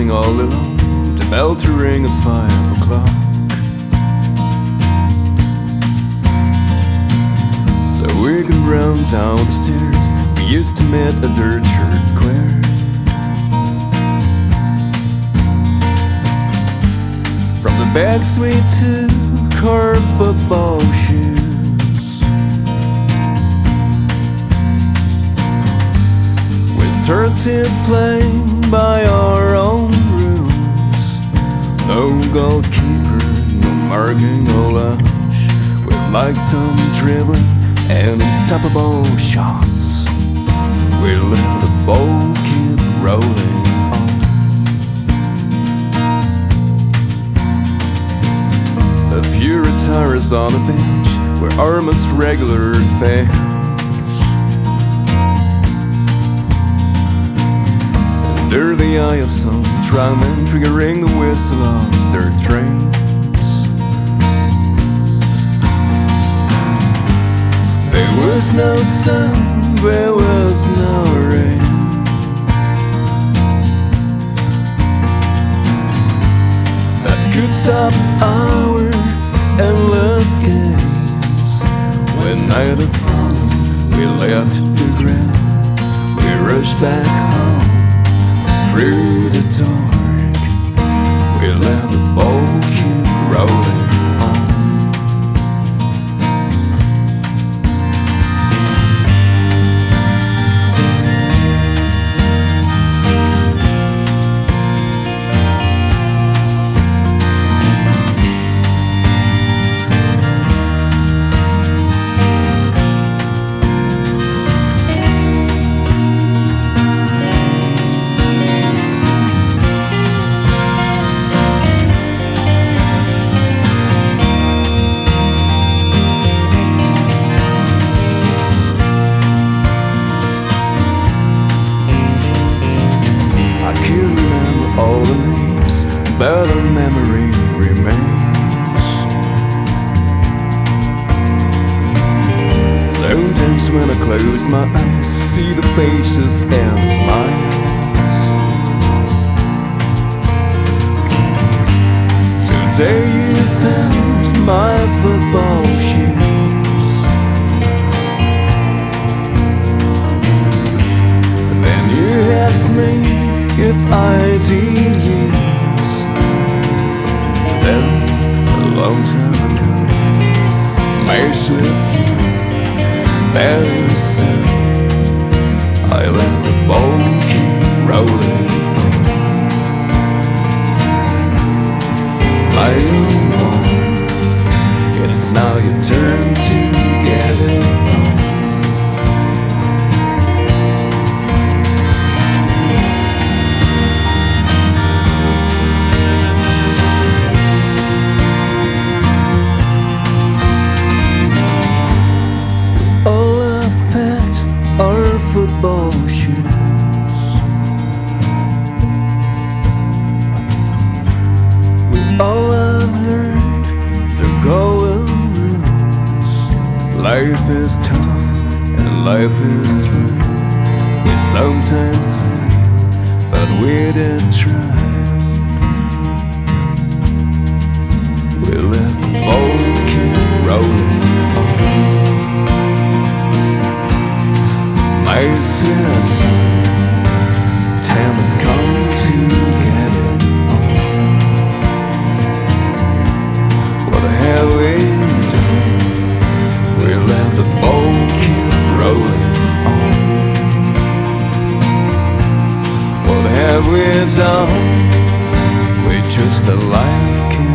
sitting all alone, the bell to ring at 5 o'clock. So we can run down the stairs. We used to meet at the church square. From the back suite to car football shoes. We started playing by our own rules. No goalkeeper, no marking, no lunch. We like some dribbling and unstoppable shots. We let the ball keep rolling on. A few retirees on a bench were our most regular fans. Under the eye of some drummer triggering the whistle of their trains. There was no sun, there was no rain. That could stop our endless games. When night had fallen, we left the ground. We rushed back home through the dark. We let the ball keep rolling on. All the names, but a memory remains. Sometimes when I close my eyes, I see the faces and the smiles. Today you found my football shoes. Then you asked me if I did use them a long time ago. My sweet very soon I let the ball keep rolling on. My own one, it's now your turn to get it on. Our football shoes. We all have learned the golden rules. Life is tough and life is true. We sometimes fail, but we did try. We let the ball keep rolling on. My citizen, time has come to get it on. What have we done? We let the ball keep rolling on. What have we done? We just let life keep